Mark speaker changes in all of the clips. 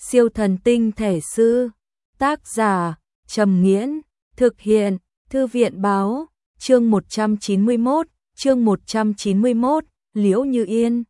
Speaker 1: Siêu thần tinh thể sư. Tác giả Trầm Nghiễn. Thực hiện Thư viện báo. Chương 191, Liễu Như Yên.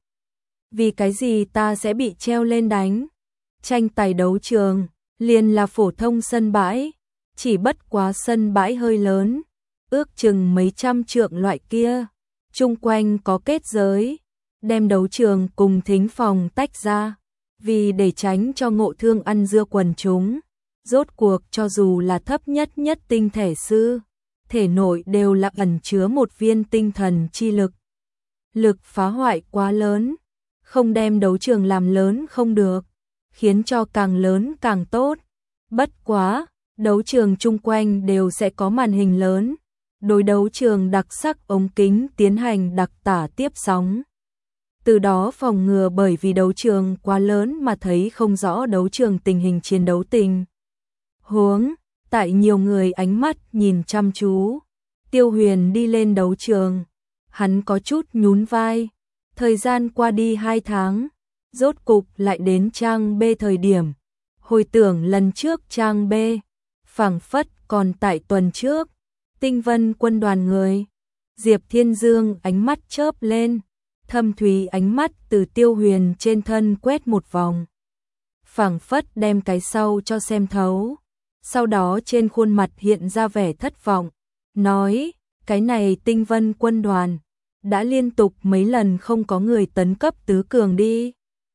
Speaker 1: Vì cái gì ta sẽ bị treo lên đánh? Tranh tài đấu trường liền là phổ thông sân bãi, chỉ bất quá sân bãi hơi lớn, ước chừng mấy trăm trượng loại kia, chung quanh có kết giới, đem đấu trường cùng thính phòng tách ra, vì để tránh cho ngộ thương ăn dưa quần chúng. Rốt cuộc cho dù là thấp nhất tinh thể sư, thể nội đều là ẩn chứa một viên tinh thần chi lực. Lực phá hoại quá lớn, không đem đấu trường làm lớn không được, khiến cho càng lớn càng tốt. Bất quá, đấu trường chung quanh đều sẽ có màn hình lớn, đối đấu trường đặc sắc ống kính tiến hành đặc tả tiếp sóng. Từ đó phòng ngừa bởi vì đấu trường quá lớn mà thấy không rõ đấu trường tình hình chiến đấu tình huống. Tại nhiều người ánh mắt nhìn chăm chú, Tiêu Huyền đi lên đấu trường, hắn có chút nhún vai. Thời gian qua đi 2 tháng, rốt cục lại đến trang B thời điểm. Hồi tưởng lần trước trang B, phảng phất còn tại tuần trước, Tinh Vân quân đoàn người. Diệp Thiên Dương ánh mắt chớp lên, thâm thúy ánh mắt từ Tiêu Huyền trên thân quét một vòng, phảng phất đem cái sau cho xem thấu. Sau đó trên khuôn mặt hiện ra vẻ thất vọng, nói, cái này Tinh Vân quân đoàn, đã liên tục mấy lần không có người tấn cấp tứ cường đi.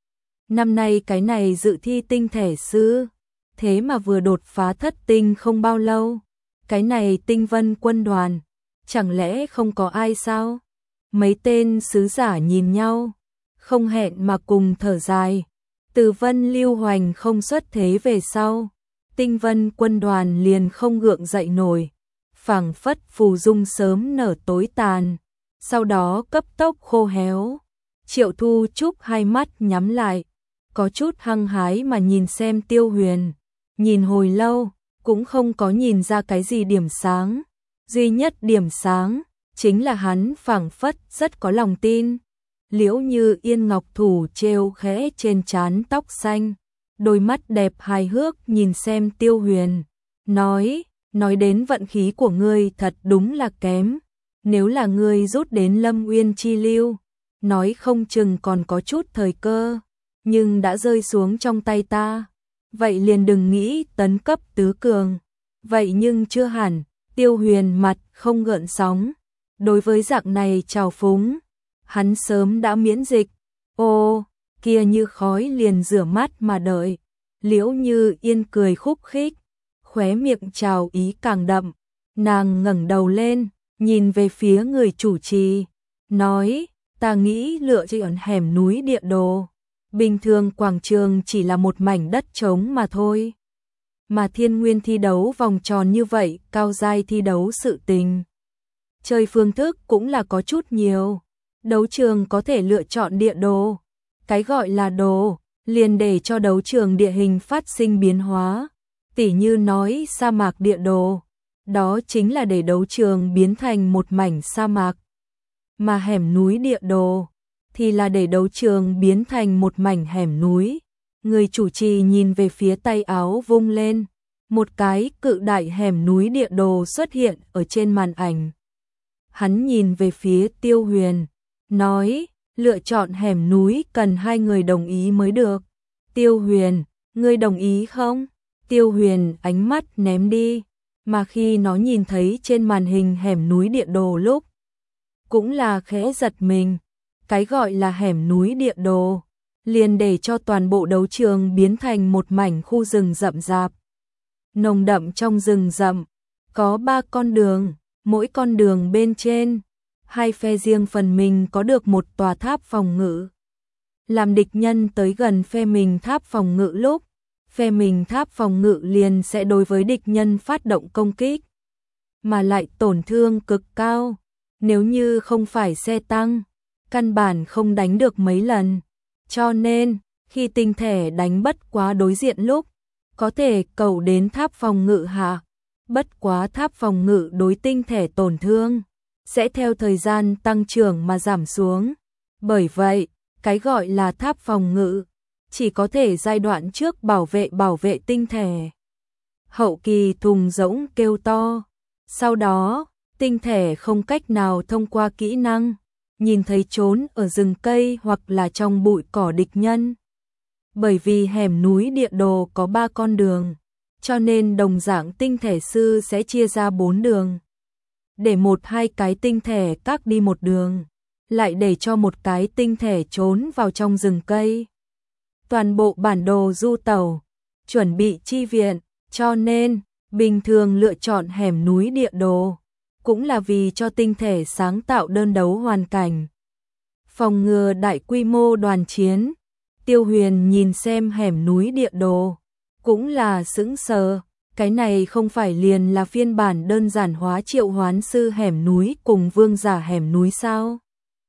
Speaker 1: Năm nay cái này dự thi tinh thể sư, thế mà vừa đột phá thất tinh không bao lâu. Cái này Tinh Vân quân đoàn, chẳng lẽ không có ai sao? Mấy tên sứ giả nhìn nhau, không hẹn mà cùng thở dài. Từ Vân Lưu Hoành không xuất thế về sau, Tinh Vân quân đoàn liền không gượng dậy nổi, phảng phất phù dung sớm nở tối tàn, sau đó cấp tốc khô héo. Triệu Thu Trúc hai mắt nhắm lại, có chút hăng hái mà nhìn xem Tiêu Huyền, nhìn hồi lâu, cũng không có nhìn ra cái gì điểm sáng. Duy nhất điểm sáng, chính là hắn phảng phất rất có lòng tin. Liễu Như Yên ngọc thủ treo khẽ trên trán tóc xanh, đôi mắt đẹp hài hước nhìn xem Tiêu Huyền, nói đến vận khí của ngươi thật đúng là kém. Nếu là ngươi rút đến Lâm Uyên Chi Lưu, nói không chừng còn có chút thời cơ, nhưng đã rơi xuống trong tay ta, vậy liền đừng nghĩ tấn cấp tứ cường. Vậy nhưng chưa hẳn. Tiêu Huyền mặt không gợn sóng, đối với dạng này trào phúng, hắn sớm đã miễn dịch. Ô, kia như khói liền rửa mắt mà đợi. Liễu Như Yên cười khúc khích, khóe miệng trào ý càng đậm, nàng ngẩng đầu lên, nhìn về phía người chủ trì, nói, ta nghĩ lựa chọn hẻm núi địa đồ. Bình thường quảng trường chỉ là một mảnh đất trống mà thôi. Mà Thiên Nguyên thi đấu vòng tròn như vậy, cao giai thi đấu sự tình, chơi phương thức cũng là có chút nhiều. Đấu trường có thể lựa chọn địa đồ. Cái gọi là đồ, liền để cho đấu trường địa hình phát sinh biến hóa. Tỉ như nói sa mạc địa đồ, đó chính là để đấu trường biến thành một mảnh sa mạc. Mà hẻm núi địa đồ, thì là để đấu trường biến thành một mảnh hẻm núi. Người chủ trì nhìn về phía tay áo vung lên, một cái cự đại hẻm núi địa đồ xuất hiện ở trên màn ảnh. Hắn nhìn về phía Tiêu Huyền, nói, lựa chọn hẻm núi cần 2 người đồng ý mới được. Tiêu Huyền, ngươi đồng ý không? Tiêu Huyền ánh mắt ném đi, mà khi nó nhìn thấy trên màn hình hẻm núi địa đồ lúc, cũng là khẽ giật mình. Cái gọi là hẻm núi địa đồ, liền để cho toàn bộ đấu trường biến thành một mảnh khu rừng rậm rạp. Nồng đậm trong rừng rậm, có 3 con đường, mỗi con đường bên trên, 2 phe riêng phần mình có được một tòa tháp phòng ngự. Làm địch nhân tới gần phe mình tháp phòng ngự lúc, phe mình tháp phòng ngự liền sẽ đối với địch nhân phát động công kích, mà lại tổn thương cực cao. Nếu như không phải xe tăng, căn bản không đánh được mấy lần. Cho nên, khi tinh thể đánh bất quá đối diện lúc, có thể cầu đến tháp phòng ngự hạ. Bất quá tháp phòng ngự đối tinh thể tổn thương, sẽ theo thời gian tăng trưởng mà giảm xuống. Bởi vậy, cái gọi là tháp phòng ngự, chỉ có thể giai đoạn trước bảo vệ tinh thể. Hậu kỳ thùng rỗng kêu to, sau đó, tinh thể không cách nào thông qua kỹ năng, nhìn thấy trốn ở rừng cây hoặc là trong bụi cỏ địch nhân. Bởi vì hẻm núi địa đồ có 3 con đường, cho nên đồng dạng tinh thể sư sẽ chia ra 4 đường. Để 1-2 cái tinh thể các đi một đường, lại để cho một cái tinh thể trốn vào trong rừng cây. Toàn bộ bản đồ du tàu, chuẩn bị chi viện, cho nên, bình thường lựa chọn hẻm núi địa đồ, cũng là vì cho tinh thể sáng tạo đơn đấu hoàn cảnh. Phòng ngừa đại quy mô đoàn chiến, Tiêu Huyền nhìn xem hẻm núi địa đồ, cũng là sững sờ, cái này không phải liền là phiên bản đơn giản hóa triệu hoán sư hẻm núi cùng vương giả hẻm núi sao?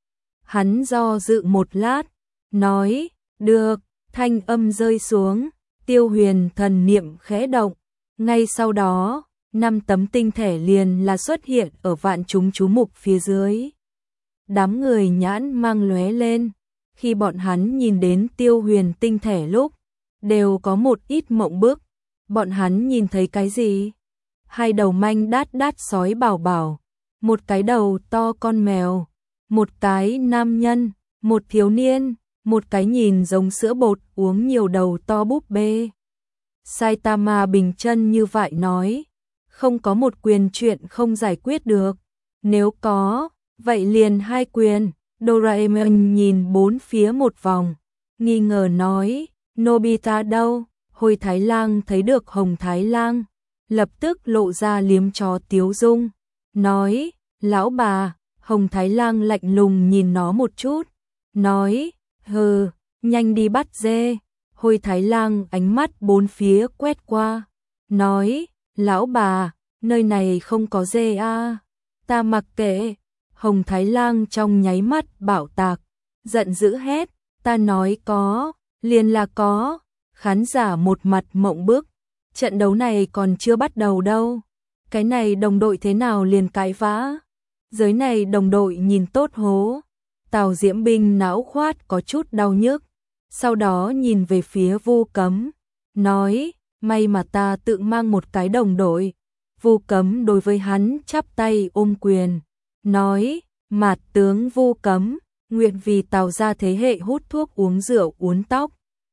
Speaker 1: Hắn do dự một lát, nói, được, thanh âm rơi xuống, Tiêu Huyền thần niệm khẽ động, ngay sau đó, 5 tấm tinh thể liền là xuất hiện ở vạn chúng chú mục phía dưới. Đám người nhãn mang lóe lên, khi bọn hắn nhìn đến Tiêu Huyền tinh thể lúc, đều có một ít mộng bức. Bọn hắn nhìn thấy cái gì? 2 đầu manh đát đát sói bảo bảo, một cái đầu to con mèo, một cái nam nhân, một thiếu niên, một cái nhìn giống sữa bột uống nhiều đầu to búp bê. Saitama bình chân như vậy nói, không có một quyền chuyện không giải quyết được, nếu có, vậy liền 2 quyền. Doraemon nhìn bốn phía một vòng, nghi ngờ nói, Nobita đâu? Hồi Thái Lang thấy được Hồng Thái Lang, lập tức lộ ra liếm chó tiếu dung, nói, lão bà. Hồng Thái Lang lạnh lùng nhìn nó một chút, nói, hừ, nhanh đi bắt dê. Hồi Thái Lang ánh mắt bốn phía quét qua, nói, lão bà, nơi này không có dê à, ta mặc kệ. Hồng Thái Lang trong nháy mắt bạo tạc, giận dữ hét, ta nói có, liền là có. Khán giả một mặt mộng bức, trận đấu này còn chưa bắt đầu đâu, cái này đồng đội thế nào liền cãi vã, giới này đồng đội nhìn tốt hố. Tào Diễm Binh não khoát có chút đau nhức, sau đó nhìn về phía Vu Cấm, nói, may mà ta tự mang một cái đồng đội. Vu Cấm đối với hắn chắp tay ôm quyền, nói, mạt tướng Vu Cấm, nguyện vì Tào gia thế hệ hút thuốc uống rượu uốn tóc.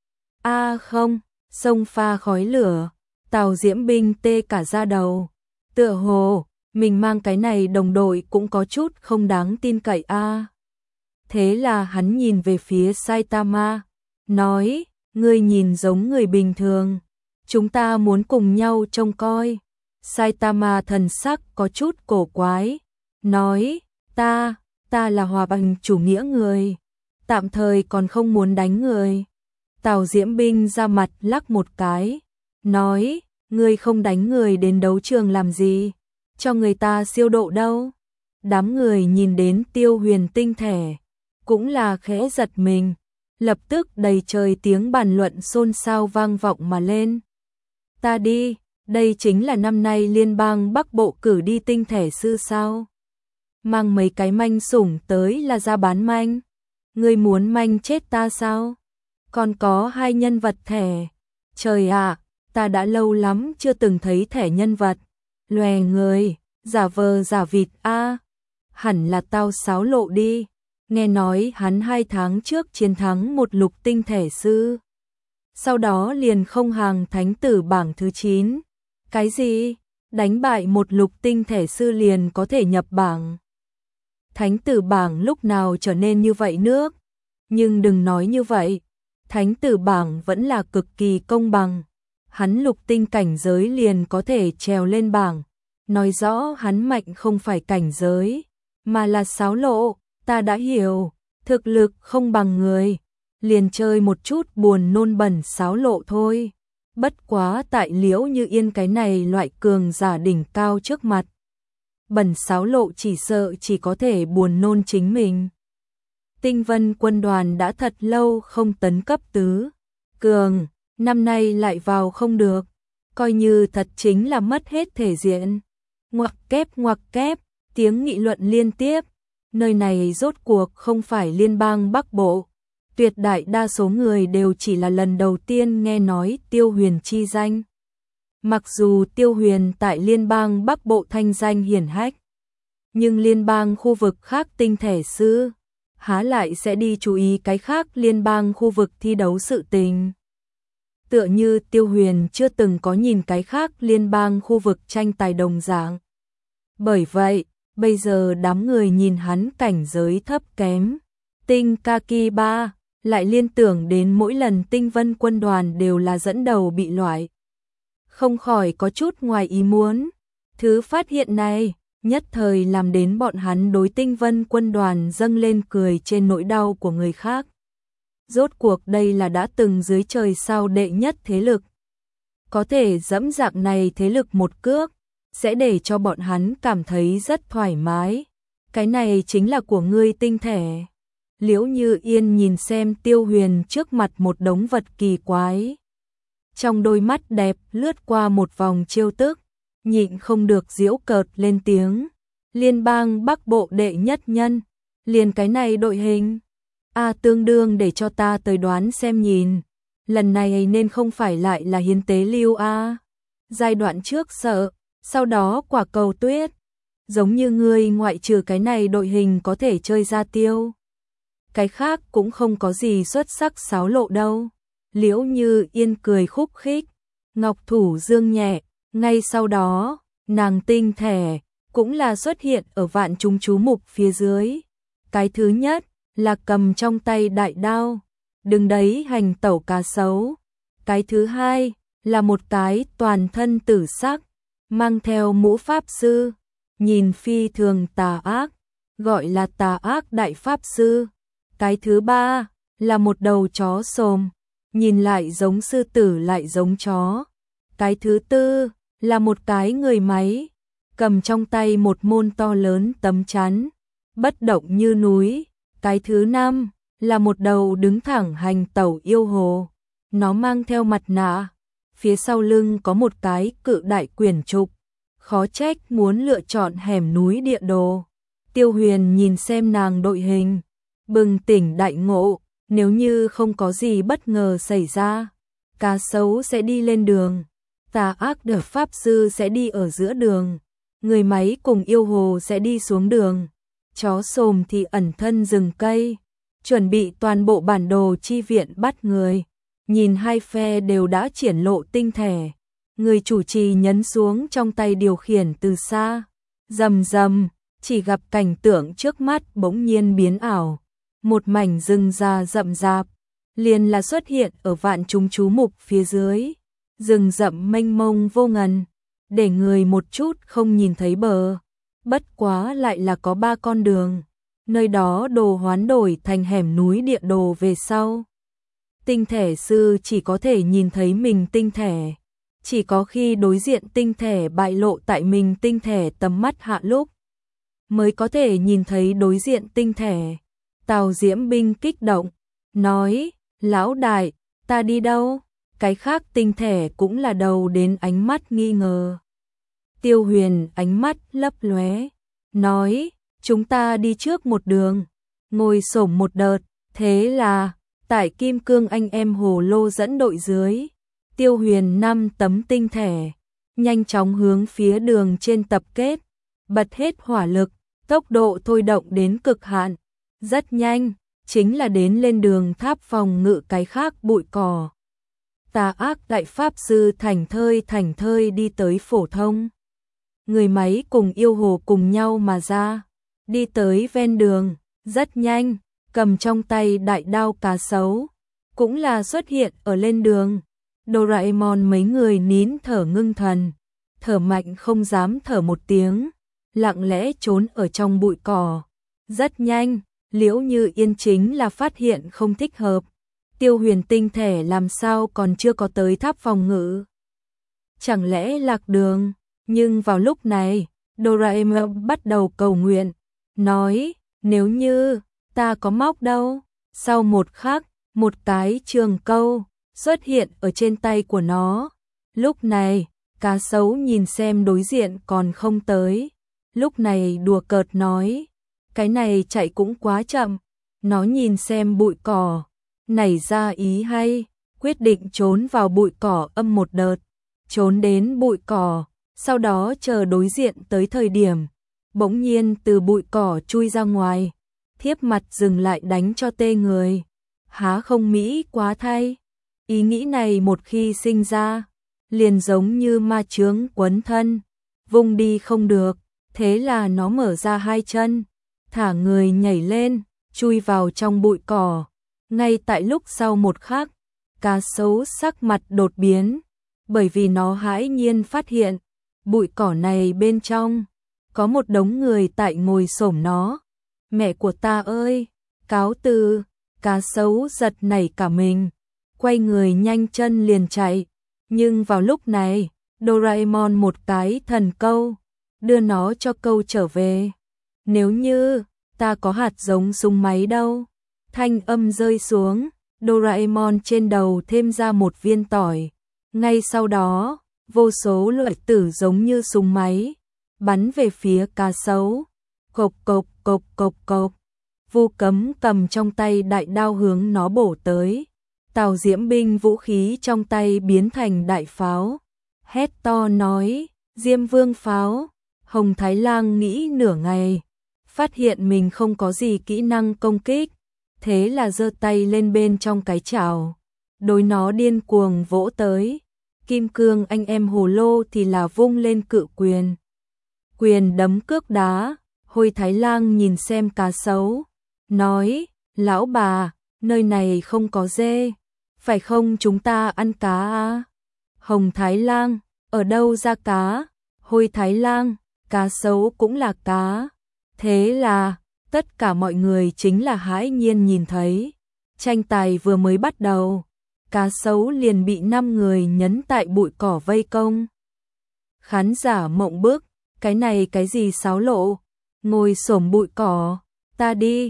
Speaker 1: A không, sông pha khói lửa, Tào Diễm Binh tê cả da đầu, tựa hồ, mình mang cái này đồng đội cũng có chút không đáng tin cậy a. Thế là hắn nhìn về phía Saitama, nói, ngươi nhìn giống người bình thường, chúng ta muốn cùng nhau trông coi. Saitama thần sắc có chút cổ quái, nói, ta là hòa bình chủ nghĩa người, tạm thời còn không muốn đánh người. Tào Diễm Binh ra mặt lắc một cái, nói, ngươi không đánh người đến đấu trường làm gì, cho người ta siêu độ đâu. Đám người nhìn đến Tiêu Huyền tinh thể, cũng là khẽ giật mình, lập tức đầy trời tiếng bàn luận xôn xao vang vọng mà lên. Ta đi, đây chính là năm nay liên bang Bắc Bộ cử đi tinh thể sư sao? Mang mấy cái manh sủng tới là ra bán manh, ngươi muốn manh chết ta sao? Còn có 2 nhân vật thẻ. Trời ạ, ta đã lâu lắm chưa từng thấy thẻ nhân vật. Lòe người, giả vờ giả vịt a. Hẳn là tao xáo lộ đi. Nghe nói hắn 2 tháng trước chiến thắng một lục tinh thể sư. Sau đó liền không hàng thánh tử bảng thứ 9. Cái gì? Đánh bại một lục tinh thể sư liền có thể nhập bảng. Thánh tử bảng lúc nào trở nên như vậy nước? Nhưng đừng nói như vậy. Thánh tử bảng vẫn là cực kỳ công bằng, hắn lục tinh cảnh giới liền có thể trèo lên bảng, nói rõ hắn mạnh không phải cảnh giới, mà là xáo lộ. Ta đã hiểu, thực lực không bằng người, liền chơi một chút buồn nôn bẩn xáo lộ thôi. Bất quá tại Liễu Như Yên cái này loại cường giả đỉnh cao trước mặt, bẩn xáo lộ chỉ sợ chỉ có thể buồn nôn chính mình. Tinh Vân quân đoàn đã thật lâu không tấn cấp tứ cường, năm nay lại vào không được, coi như thật chính là mất hết thể diện. Ngoặc kép, tiếng nghị luận liên tiếp, nơi này rốt cuộc không phải liên bang Bắc Bộ, tuyệt đại đa số người đều chỉ là lần đầu tiên nghe nói Tiêu Huyền chi danh. Mặc dù Tiêu Huyền tại liên bang Bắc Bộ thanh danh hiển hách, nhưng liên bang khu vực khác tinh thể sư há lại sẽ đi chú ý cái khác liên bang khu vực thi đấu sự tình. Tựa như Tiêu Huyền chưa từng có nhìn cái khác liên bang khu vực tranh tài đồng dạng. Bởi vậy, bây giờ đám người nhìn hắn cảnh giới thấp kém, tinh Kaki 3, lại liên tưởng đến mỗi lần Tinh Vân quân đoàn đều là dẫn đầu bị loại. Không khỏi có chút ngoài ý muốn. Thứ phát hiện này, nhất thời làm đến bọn hắn đối Tinh Vân quân đoàn dâng lên cười trên nỗi đau của người khác. Rốt cuộc đây là đã từng dưới trời sao đệ nhất thế lực. Có thể dẫm dạng này thế lực một cước, sẽ để cho bọn hắn cảm thấy rất thoải mái. Cái này chính là của ngươi tinh thể. Liễu Như Yên nhìn xem Tiêu Huyền trước mặt một đống vật kỳ quái. Trong đôi mắt đẹp lướt qua một vòng trêu tức, nhịn không được giễu cợt lên tiếng. Liên bang Bắc Bộ đệ nhất nhân, liền cái này đội hình. Tương đương để cho ta tới đoán xem nhìn. Lần này nên không phải lại là hiến tế lưu a. Giai đoạn trước sợ, sau đó quả cầu tuyết. Giống như ngươi ngoại trừ cái này đội hình có thể chơi ra tiêu. Cái khác cũng không có gì xuất sắc xáo lộ đâu. Liễu Như Yên cười khúc khích, ngọc thủ dương nhẹ, ngay sau đó, nàng tinh thể cũng là xuất hiện ở vạn chúng chú mục phía dưới. Cái thứ nhất là cầm trong tay đại đao, đứng đấy hành tẩu cá sấu. Cái thứ hai là một cái toàn thân tử sắc, mang theo mũ pháp sư, nhìn phi thường tà ác, gọi là tà ác đại pháp sư. Cái thứ ba là một đầu chó xồm, nhìn lại giống sư tử lại giống chó. Cái thứ tư là một cái người máy, cầm trong tay một môn to lớn tấm chắn, bất động như núi. Cái thứ năm là một đầu đứng thẳng hành tẩu yêu hồ, nó mang theo mặt nạ, phía sau lưng có một cái cự đại quyển trục, khó trách muốn lựa chọn hẻm núi địa đồ. Tiêu Huyền nhìn xem nàng đội hình, bừng tỉnh đại ngộ, nếu như không có gì bất ngờ xảy ra, cá sấu sẽ đi lên đường, tà ác đợt pháp sư sẽ đi ở giữa đường, người máy cùng yêu hồ sẽ đi xuống đường, chó xồm thì ẩn thân rừng cây, chuẩn bị toàn bộ bản đồ chi viện bắt người. Nhìn hai phe đều đã triển lộ tinh thể, người chủ trì nhấn xuống trong tay điều khiển từ xa, rầm rầm, chỉ gặp cảnh tượng trước mắt bỗng nhiên biến ảo. Một mảnh rừng già rậm rạp, liền là xuất hiện ở vạn chúng chú mục phía dưới. Rừng rậm mênh mông vô ngần, để người một chút không nhìn thấy bờ. Bất quá lại là có 3 con đường, nơi đó đồ hoán đổi thành hẻm núi địa đồ về sau. Tinh thể sư chỉ có thể nhìn thấy mình tinh thể, chỉ có khi đối diện tinh thể bại lộ tại mình tinh thể tầm mắt hạ lúc, mới có thể nhìn thấy đối diện tinh thể. Tào Diễm Binh kích động, nói, lão đại, ta đi đâu? Cái khác tinh thể cũng là đầu đến ánh mắt nghi ngờ. Tiêu Huyền ánh mắt lấp lóe, nói, chúng ta đi trước một đường, ngồi xổm một đợt, thế là, tại Kim Cương anh em hồ lô dẫn đội dưới, Tiêu Huyền 5 tấm tinh thể, nhanh chóng hướng phía đường trên tập kết, bật hết hỏa lực, tốc độ thôi động đến cực hạn. Rất nhanh, chính là đến lên đường tháp phòng ngự cái khác bụi cỏ. Tà ác đại pháp sư thảnh thơi đi tới phổ thông. Người máy cùng yêu hồ cùng nhau mà ra, đi tới ven đường, rất nhanh, cầm trong tay đại đao cá sấu, cũng là xuất hiện ở lên đường. Doraemon mấy người nín thở ngưng thần, thở mạnh không dám thở một tiếng, lặng lẽ trốn ở trong bụi cỏ. Rất nhanh, Liễu Như Yên chính là phát hiện không thích hợp. Tiêu Huyền tinh thể làm sao còn chưa có tới tháp phòng ngự? Chẳng lẽ lạc đường? Nhưng vào lúc này, Doraemon bắt đầu cầu nguyện, nói, nếu như ta có móc đâu. Sau một khắc, một cái trường câu xuất hiện ở trên tay của nó. Lúc này, cá sấu nhìn xem đối diện còn không tới. Lúc này đùa cợt nói, cái này chạy cũng quá chậm. Nó nhìn xem bụi cỏ, nảy ra ý hay, quyết định trốn vào bụi cỏ âm một đợt, trốn đến bụi cỏ, sau đó chờ đối diện tới thời điểm, bỗng nhiên từ bụi cỏ chui ra ngoài, thiếp mặt dừng lại đánh cho tê người. Há không mỹ quá thay. Ý nghĩ này một khi sinh ra, liền giống như ma chướng quấn thân, vung đi không được, thế là nó mở ra hai chân, thả người nhảy lên, chui vào trong bụi cỏ. Ngay tại lúc sau một khắc, cá sấu sắc mặt đột biến, bởi vì nó hãi nhiên phát hiện, bụi cỏ này bên trong có một đống người tại ngồi xổm nó. Mẹ của ta ơi, cáo từ, cá sấu giật nảy cả mình, quay người nhanh chân liền chạy. Nhưng vào lúc này, Doraemon một cái thần câu, đưa nó cho câu trở về. Nếu như, ta có hạt giống súng máy đâu. Thanh âm rơi xuống, Doraemon trên đầu thêm ra một viên tỏi. Ngay sau đó, vô số lợi tử giống như súng máy, bắn về phía cá sấu. Cộc cộc cộc cộc cộc. Vu Cấm cầm trong tay đại đao hướng nó bổ tới. Tào Diễm binh vũ khí trong tay biến thành đại pháo. Hét to nói, Diêm Vương pháo. Hồng Thái Lang nghĩ nửa ngày, phát hiện mình không có gì kỹ năng công kích, thế là giơ tay lên bên trong cái chảo, đối nó điên cuồng vỗ tới. Kim Cương anh em hồ lô thì là vung lên cự quyền. Quyền đấm cước đá, Hôi Thái Lang nhìn xem cá sấu, nói, lão bà, nơi này không có dê, phải không chúng ta ăn cá à? Hồng Thái Lang, ở đâu ra cá? Hôi Thái Lang, cá sấu cũng là cá. Thế là, tất cả mọi người chính là hãi nhiên nhìn thấy. Tranh tài vừa mới bắt đầu, cá sấu liền bị 5 người nhấn tại bụi cỏ vây công. Khán giả mộng bức, cái này cái gì xáo lộ, ngồi xổm bụi cỏ, ta đi,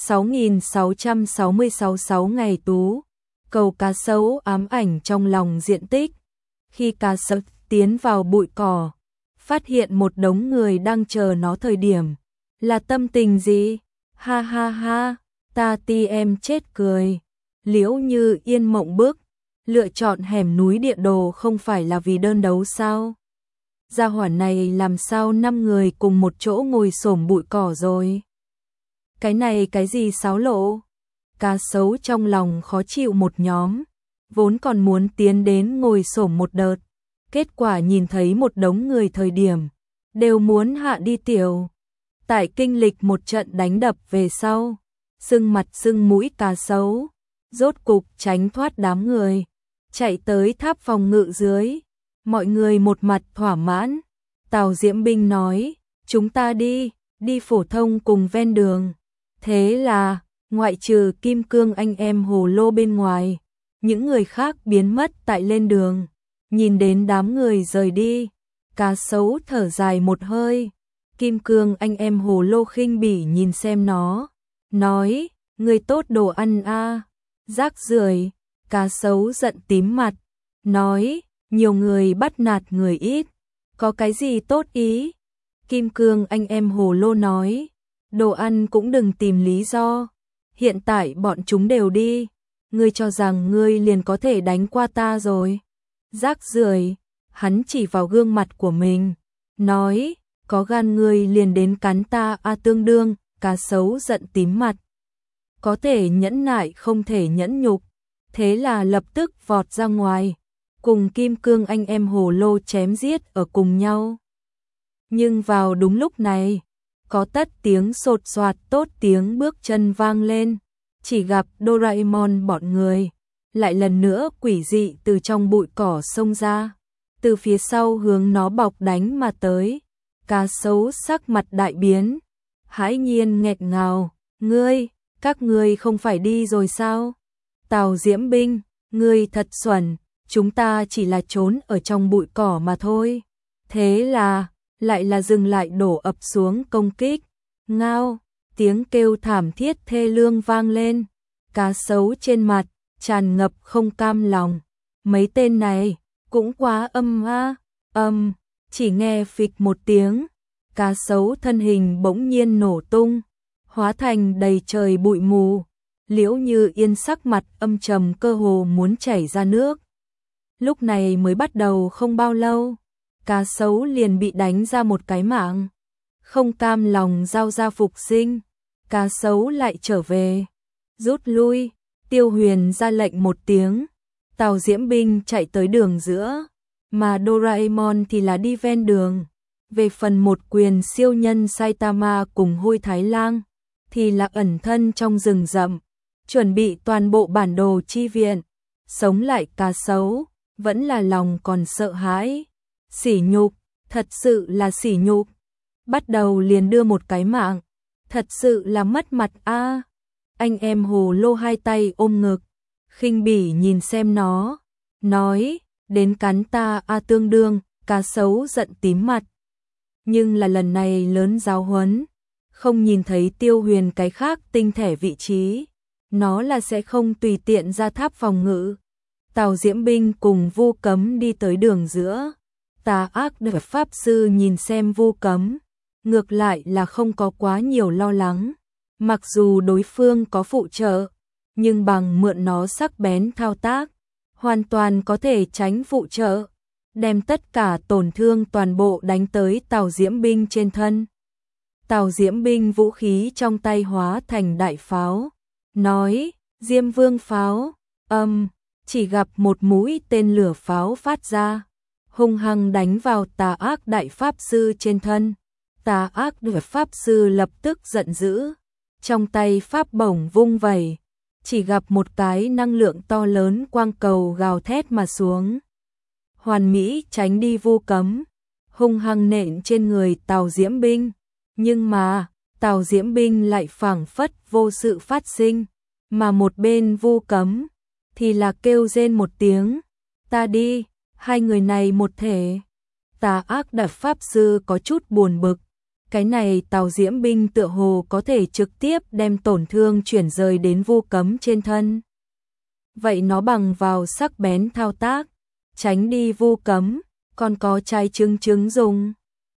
Speaker 1: 6.666 ngày tú, cầu cá sấu ám ảnh trong lòng diện tích. Khi cá sấu tiến vào bụi cỏ, phát hiện một đống người đang chờ nó thời điểm, là tâm tình gì? Ha ha ha, ta ti em chết cười. Liễu Như Yên mộng bức, lựa chọn hẻm núi địa đồ không phải là vì đơn đấu sao? Gia hỏa này làm sao 5 người cùng một chỗ ngồi xổm bụi cỏ rồi? Cái này cái gì xáo lộ? Cá sấu trong lòng khó chịu một nhóm, vốn còn muốn tiến đến ngồi xổm một đợt, kết quả nhìn thấy một đống người thời điểm, đều muốn hạ đi tiểu. Tại kinh lịch một trận đánh đập về sau, sưng mặt sưng mũi cá sấu, rốt cục tránh thoát đám người, chạy tới tháp phòng ngự dưới. Mọi người một mặt thỏa mãn. Tào Diễm binh nói, chúng ta đi phổ thông cùng ven đường. Thế là, ngoại trừ Kim Cương anh em hồ lô bên ngoài, những người khác biến mất tại lên đường. Nhìn đến đám người rời đi, cá sấu thở dài một hơi. Kim Cương anh em hồ lô khinh bỉ nhìn xem nó, nói, người tốt đồ ăn a, rác rưởi. Cá sấu giận tím mặt, nói, nhiều người bắt nạt người ít, có cái gì tốt ý? Kim Cương anh em hồ lô nói, đồ ăn cũng đừng tìm lý do, hiện tại bọn chúng đều đi, ngươi cho rằng ngươi liền có thể đánh qua ta rồi. Rác rưởi, hắn chỉ vào gương mặt của mình, nói, có gan ngươi liền đến cắn ta a tương đương. Cá sấu giận tím mặt, có thể nhẫn nại không thể nhẫn nhục, thế là lập tức vọt ra ngoài, cùng Kim Cương anh em hồ lô chém giết ở cùng nhau. Nhưng vào đúng lúc này, có tất tiếng sột soạt tốt tiếng bước chân vang lên, chỉ gặp Doraemon bọn người, lại lần nữa quỷ dị từ trong bụi cỏ xông ra, từ phía sau hướng nó bọc đánh mà tới. Cá sấu sắc mặt đại biến, hãi nhiên nghẹt ngào, các ngươi không phải đi rồi sao? Tào Diễm binh, ngươi thật xuẩn, chúng ta chỉ là trốn ở trong bụi cỏ mà thôi. Thế là, lại là dừng lại đổ ập xuống công kích. Ngao, tiếng kêu thảm thiết thê lương vang lên. Cá sấu trên mặt, tràn ngập không cam lòng. Mấy tên này, cũng quá chỉ nghe phịch một tiếng. Cá sấu thân hình bỗng nhiên nổ tung, hóa thành đầy trời bụi mù. Liễu Như Yên sắc mặt âm trầm cơ hồ muốn chảy ra nước. Lúc này mới bắt đầu không bao lâu, cá sấu liền bị đánh ra một cái mạng. Không cam lòng giao ra phục sinh, cá sấu lại trở về. Rút lui, Tiêu Huyền ra lệnh một tiếng, tàu diễm binh chạy tới đường giữa, mà Doraemon thì là đi ven đường. Về phần một quyền siêu nhân Saitama cùng Hôi Thái Lang thì là ẩn thân trong rừng rậm, chuẩn bị toàn bộ bản đồ chi viện. Sống lại cá sấu, vẫn là lòng còn sợ hãi. Sỉ nhục, thật sự là sỉ nhục. Bắt đầu liền đưa một cái mạng, thật sự là mất mặt a. Anh em Hồ Lô hai tay ôm ngực, khinh bỉ nhìn xem nó, nói, đến cắn ta a. Tương đương, cá sấu giận tím mặt. Nhưng là lần này lớn giáo huấn, không nhìn thấy Tiêu Huyền cái khác tinh thể vị trí, nó là sẽ không tùy tiện ra tháp phòng ngự. Tào Diễm binh cùng Vu Cấm đi tới đường giữa. Tà ác đợt pháp sư nhìn xem Vu Cấm, ngược lại là không có quá nhiều lo lắng. Mặc dù đối phương có phụ trợ, nhưng bằng mượn nó sắc bén thao tác, hoàn toàn có thể tránh phụ trợ, đem tất cả tổn thương toàn bộ đánh tới Tào Diễm binh trên thân. Tào Diễm binh vũ khí trong tay hóa thành đại pháo, nói, Diêm Vương pháo, chỉ gặp một mũi tên lửa pháo phát ra, hung hăng đánh vào tà ác đại pháp sư trên thân. Tà ác đại pháp sư lập tức giận dữ, trong tay pháp bổng vung vẩy, chỉ gặp một cái năng lượng to lớn quang cầu gào thét mà xuống. Hoàn mỹ tránh đi Vu Cấm, hung hăng nện trên người Tào Diễm binh, nhưng mà Tào Diễm binh lại phảng phất vô sự phát sinh, mà một bên Vu Cấm thì là kêu rên một tiếng, ta đi, hai người này một thể. Tà ác đại pháp sư có chút buồn bực, cái này Tào Diễm binh tựa hồ có thể trực tiếp đem tổn thương chuyển rời đến Vu Cấm trên thân. Vậy nó bằng vào sắc bén thao tác, tránh đi Vu Cấm, còn có trai chứng dùng.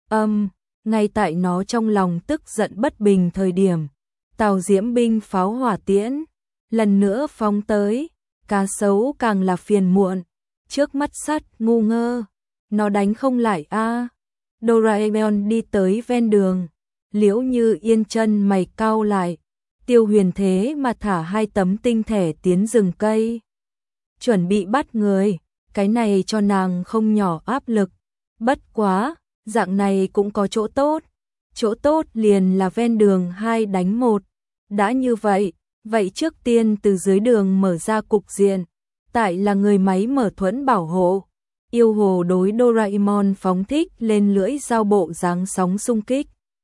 Speaker 1: Ngay tại nó trong lòng tức giận bất bình thời điểm, Tào Diễm binh pháo hỏa tiễn lần nữa phóng tới. Cá sấu càng là phiền muộn, trước mắt sắt ngu ngơ, nó đánh không lại a. Doraemon đi tới ven đường, Liễu Như Yên chân mày cau lại, Tiêu Huyền thế mà thả 2 tấm tinh thể tiến rừng cây, chuẩn bị bắt người, cái này cho nàng không nhỏ áp lực. Bất quá, dạng này cũng có chỗ tốt liền là ven đường 2 đánh 1, đã như vậy. Vậy trước tiên từ dưới đường mở ra cục diện, tại là người máy mở thuẫn bảo hộ. Yêu hồ đối Doraemon phóng thích lên lưỡi dao bộ dáng sóng xung kích.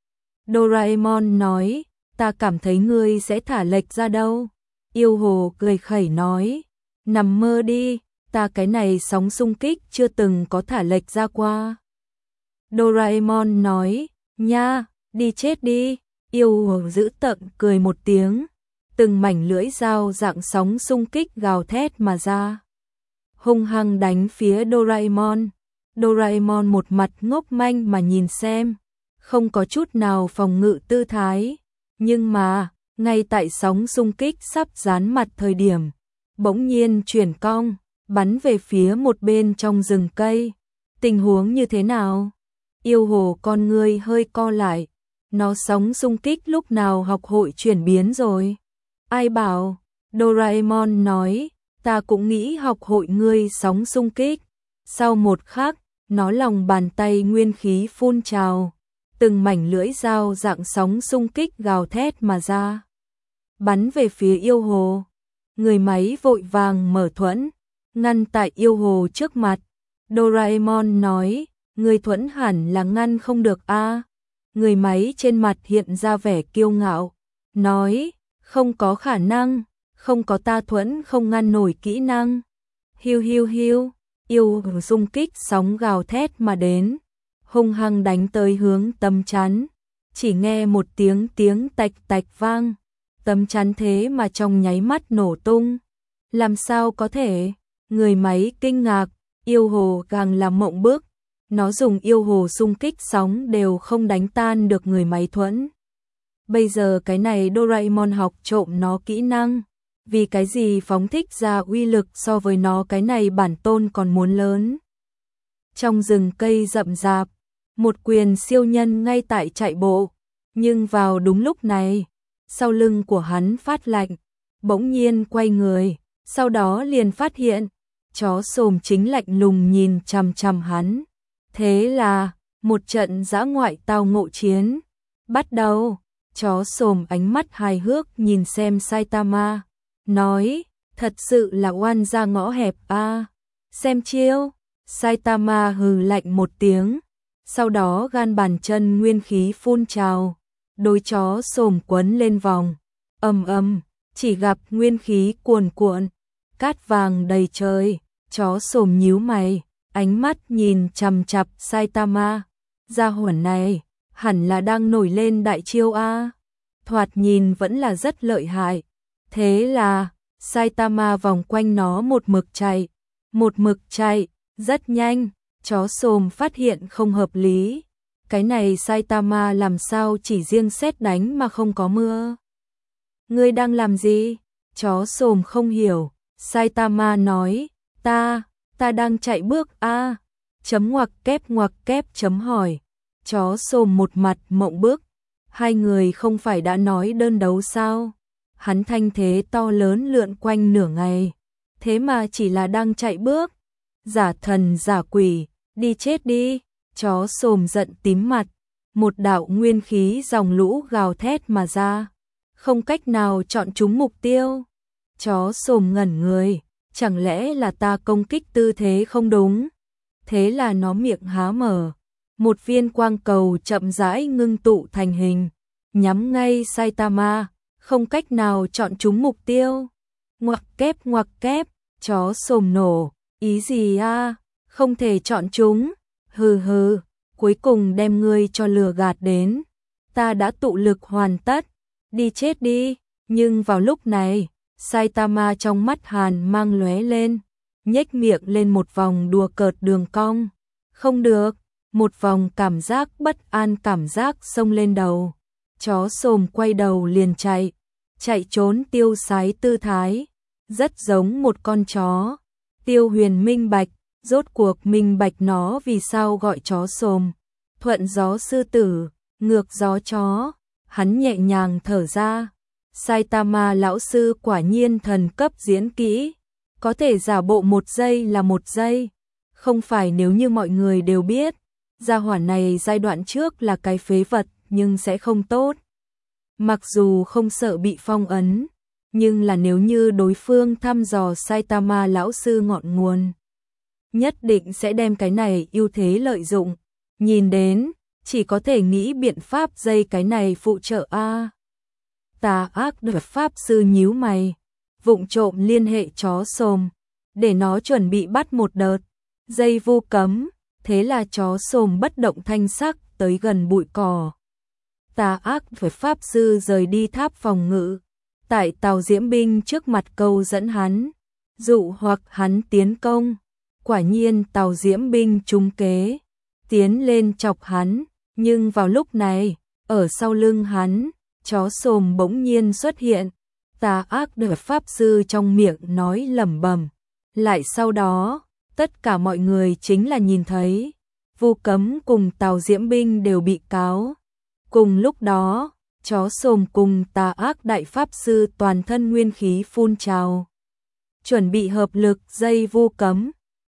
Speaker 1: Doraemon nói, ta cảm thấy ngươi sẽ thả lệch ra đâu. Yêu hồ cười khẩy nói, nằm mơ đi, ta cái này sóng xung kích chưa từng có thả lệch ra qua. Doraemon nói, nha, đi chết đi. Yêu hồ dữ tợn cười một tiếng. Từng mảnh lưỡi dao dạng sóng xung kích gào thét mà ra, hung hăng đánh phía Doraemon. Doraemon một mặt ngốc manh mà nhìn xem, không có chút nào phòng ngự tư thái. Nhưng mà, ngay tại sóng xung kích sắp dán mặt thời điểm, bỗng nhiên chuyển cong, bắn về phía một bên trong rừng cây. Tình huống như thế nào? Yêu hồ con ngươi hơi co lại, nó sóng xung kích lúc nào học hội chuyển biến rồi? Ai bảo? Doraemon nói, ta cũng nghĩ học hội ngươi sóng xung kích. Sau một khắc, nó lòng bàn tay nguyên khí phun trào, từng mảnh lưỡi dao dạng sóng xung kích gào thét mà ra, bắn về phía yêu hồ. Người máy vội vàng mở thuẫn, ngăn tại yêu hồ trước mặt. Doraemon nói, người thuẫn hẳn là ngăn không được a. Người máy trên mặt hiện ra vẻ kiêu ngạo, nói, không có khả năng, không có ta thuẫn không ngăn nổi kỹ năng. Hiu hiu hiu, yêu xung kích sóng gào thét mà đến, hung hăng đánh tới hướng tấm chắn. Chỉ nghe một tiếng tạch tạch vang, tấm chắn thế mà trong nháy mắt nổ tung. Làm sao có thể? Người máy kinh ngạc, yêu hồ càng là mộng bức. Nó dùng yêu hồ xung kích sóng đều không đánh tan được người máy thuẫn. Bây giờ cái này Doraemon học trộm nó kỹ năng, vì cái gì phóng thích ra uy lực so với nó cái này bản tôn còn muốn lớn. Trong rừng cây rậm rạp, một quyền siêu nhân ngay tại chạy bộ, nhưng vào đúng lúc này, sau lưng của hắn phát lạnh, bỗng nhiên quay người, sau đó liền phát hiện, chó xồm chính lạnh lùng nhìn chằm chằm hắn. Thế là, một trận dã ngoại tao ngộ chiến bắt đầu. Chó xồm ánh mắt hài hước nhìn xem Saitama, nói, thật sự là oan ra ngõ hẹp a. Xem chiêu. Saitama hừ lạnh một tiếng, sau đó gan bàn chân nguyên khí phun trào, đôi chó xồm quấn lên vòng, ầm ầm, chỉ gặp nguyên khí cuồn cuộn, cát vàng đầy trời. Chó xồm nhíu mày, ánh mắt nhìn chằm chằm Saitama, gia hỏa này hẳn là đang nổi lên đại chiêu a, thoạt nhìn vẫn là rất lợi hại. Thế là Saitama vòng quanh nó một mực chạy, rất nhanh. Chó xồm phát hiện không hợp lý, cái này Saitama làm sao chỉ riêng sét đánh mà không có mưa. Ngươi đang làm gì? Chó xồm không hiểu. Saitama nói, ta đang chạy bước a. Chấm ngoặc kép chấm hỏi. Chó xồm một mặt mộng bức, hai người không phải đã nói đơn đấu sao? Hắn thanh thế to lớn lượn quanh nửa ngày, thế mà chỉ là đang chạy bước. Giả thần giả quỷ, đi chết đi. Chó xồm giận tím mặt, một đạo nguyên khí dòng lũ gào thét mà ra, không cách nào chọn trúng mục tiêu. Chó xồm ngẩn người, chẳng lẽ là ta công kích tư thế không đúng? Thế là nó miệng há mở, một viên quang cầu chậm rãi ngưng tụ thành hình, nhắm ngay Saitama, không cách nào chọn trúng mục tiêu. Ngoặc kép, chó xồm nổ, ý gì a? Không thể chọn trúng. Hừ, cuối cùng đem ngươi cho lừa gạt đến. Ta đã tụ lực hoàn tất, đi chết đi. Nhưng vào lúc này, Saitama trong mắt hàn mang lóe lên, nhếch miệng lên một vòng đùa cợt đường cong. Không được, một vòng cảm giác bất an cảm giác xông lên đầu. Chó xồm quay đầu liền chạy trốn tiêu sái tư thái, rất giống một con chó. Tiêu Huyền minh bạch, rốt cuộc minh bạch nó vì sao gọi chó xồm. Thuận gió sư tử, ngược gió chó. Hắn nhẹ nhàng thở ra. Saitama lão sư quả nhiên thần cấp diễn kỹ, có thể giả bộ 1 giây là 1 giây. Không phải nếu như mọi người đều biết, gia hỏa này giai đoạn trước là cái phế vật nhưng sẽ không tốt. Mặc dù không sợ bị phong ấn, nhưng là nếu như đối phương thăm dò Saitama lão sư ngọn nguồn, nhất định sẽ đem cái này ưu thế lợi dụng. Nhìn đến, chỉ có thể nghĩ biện pháp dây cái này phụ trợ a. Tà ác đợt pháp sư nhíu mày, vụng trộm liên hệ chó xồm, để nó chuẩn bị bắt một đợt dây vu cấm. Thế là chó xồm bất động thanh sắc tới gần bụi cỏ. Tà ác đợt pháp sư rời đi tháp phòng ngự, tại Tào Diễm binh trước mặt câu dẫn hắn, dụ hoặc hắn tiến công. Quả nhiên Tào Diễm binh trúng kế, tiến lên chọc hắn, nhưng vào lúc này, ở sau lưng hắn, chó xồm bỗng nhiên xuất hiện. Tà ác đợt pháp sư trong miệng nói lẩm bẩm, lại sau đó, tất cả mọi người chính là nhìn thấy, vu cấm cùng Tào Diễm binh đều bị cáo. Cùng lúc đó, chó xồm cùng tà ác đại pháp sư toàn thân nguyên khí phun trào, chuẩn bị hợp lực dây vu cấm.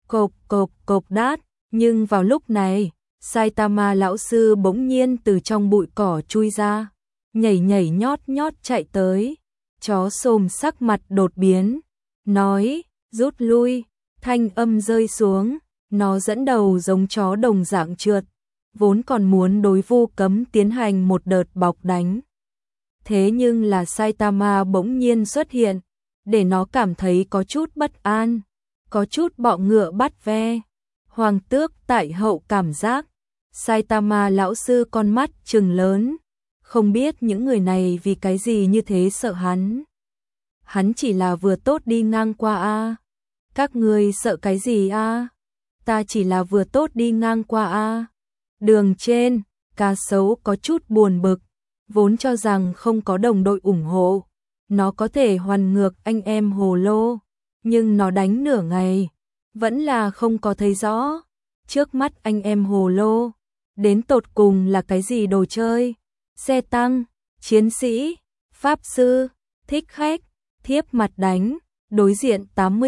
Speaker 1: Cộp đát. Nhưng vào lúc này, Saitama lão sư bỗng nhiên từ trong bụi cỏ chui ra, nhảy nhót chạy tới. Chó xồm sắc mặt đột biến, nói, rút lui. Thanh âm rơi xuống, nó dẫn đầu giống chó đồng dạng trượt, vốn còn muốn đối vu cấm tiến hành một đợt bọc đánh. Thế nhưng là Saitama bỗng nhiên xuất hiện, để nó cảm thấy có chút bất an, có chút bọ ngựa bắt ve. Hoàng tước tại hậu cảm giác. Saitama lão sư con mắt trừng lớn, không biết những người này vì cái gì như thế sợ hắn. Hắn chỉ là vừa tốt đi ngang qua a. Các ngươi sợ cái gì a? Ta chỉ là vừa tốt đi ngang qua a. Đường trên, cá sấu có chút buồn bực, vốn cho rằng không có đồng đội ủng hộ, nó có thể hoàn ngược anh em hồ lô, nhưng nó đánh nửa ngày, vẫn là không có thấy rõ. Trước mắt anh em hồ lô, đến tột cùng là cái gì đồ chơi? Xe tăng, chiến sĩ, pháp sư, thích khách, thiếp mặt đánh, đối diện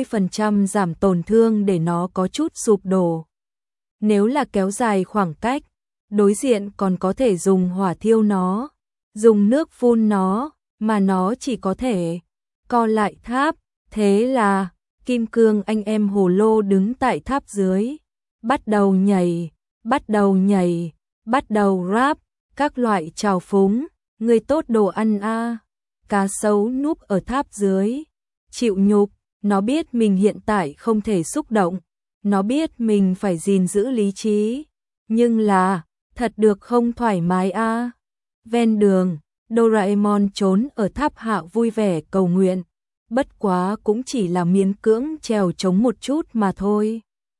Speaker 1: 80% giảm tổn thương để nó có chút sụp đổ. Nếu là kéo dài khoảng cách, đối diện còn có thể dùng hỏa thiêu nó, dùng nước phun nó, mà nó chỉ có thể co lại tháp. Thế là, kim cương anh em hồ lô đứng tại tháp dưới, bắt đầu nhảy, bắt đầu nhảy, bắt đầu rap, các loại trào phúng, người tốt đồ ăn a. Cá sấu núp ở tháp dưới, chịu nhục, nó biết mình hiện tại không thể xúc động, nó biết mình phải gìn giữ lý trí, nhưng là, thật được không thoải mái a. Ven đường, Doraemon trốn ở tháp hạ vui vẻ cầu nguyện, bất quá cũng chỉ là miễn cưỡng trèo chống một chút mà thôi.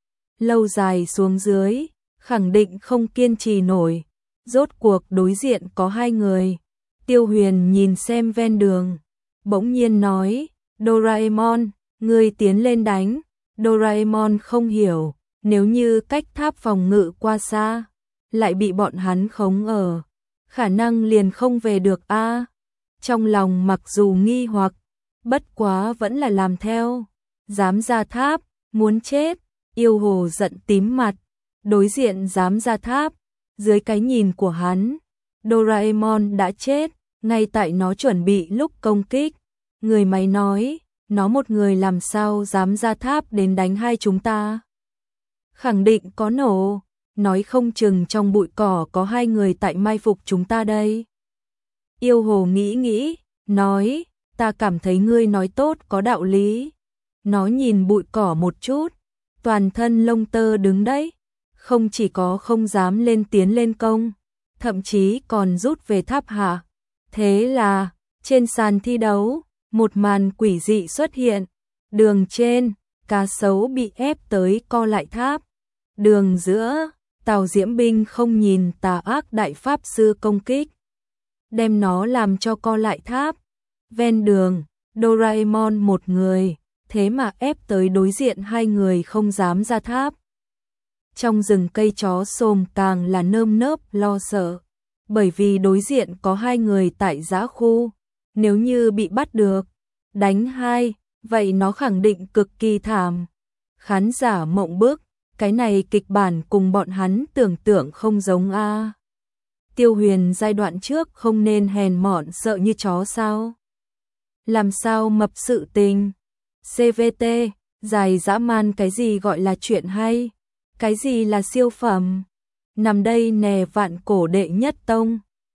Speaker 1: Lâu dài xuống dưới, khẳng định không kiên trì nổi, rốt cuộc đối diện có hai người. Tiêu Huyền nhìn xem ven đường, bỗng nhiên nói, Doraemon, ngươi tiến lên đánh. Doraemon không hiểu, nếu như cách tháp phòng ngự qua xa, lại bị bọn hắn khống ở, khả năng liền không về được a. Trong lòng mặc dù nghi hoặc, bất quá vẫn là làm theo. Dám ra tháp, muốn chết. Yêu hồ giận tím mặt, đối diện dám ra tháp, dưới cái nhìn của hắn, Doraemon đã chết, ngay tại nó chuẩn bị lúc công kích. Người máy nói, nó một người làm sao dám ra tháp đến đánh hai chúng ta. Khẳng định có nổ, nói không chừng trong bụi cỏ có hai người tại mai phục chúng ta đây. Yêu hồ nghĩ nghĩ, nói, ta cảm thấy ngươi nói tốt có đạo lý. Nó nhìn bụi cỏ một chút, toàn thân lông tơ đứng đấy, không chỉ có không dám lên tiến lên công, thậm chí còn rút về tháp hạ. Thế là, trên sàn thi đấu, một màn quỷ dị xuất hiện. Đường trên, cá sấu bị ép tới co lại tháp. Đường giữa, Tào Diễm Binh không nhìn tà ác đại pháp sư công kích, đem nó làm cho co lại tháp. Ven đường, Doraemon một người, thế mà ép tới đối diện hai người không dám ra tháp. Trong rừng cây chó xồm càng là nơm nớp lo sợ, bởi vì đối diện có hai người tại dã khu, nếu như bị bắt được, đánh hai, vậy nó khẳng định cực kỳ thảm. Khán giả mộng bức, cái này kịch bản cùng bọn hắn tưởng tượng không giống a. Tiêu Huyền giai đoạn trước không nên hèn mọn sợ như chó sao? Làm sao mập sự tình? CVT, dài dã man cái gì gọi là chuyện hay? Cái gì là siêu phẩm? Nằm đây nè vạn cổ đệ nhất tông.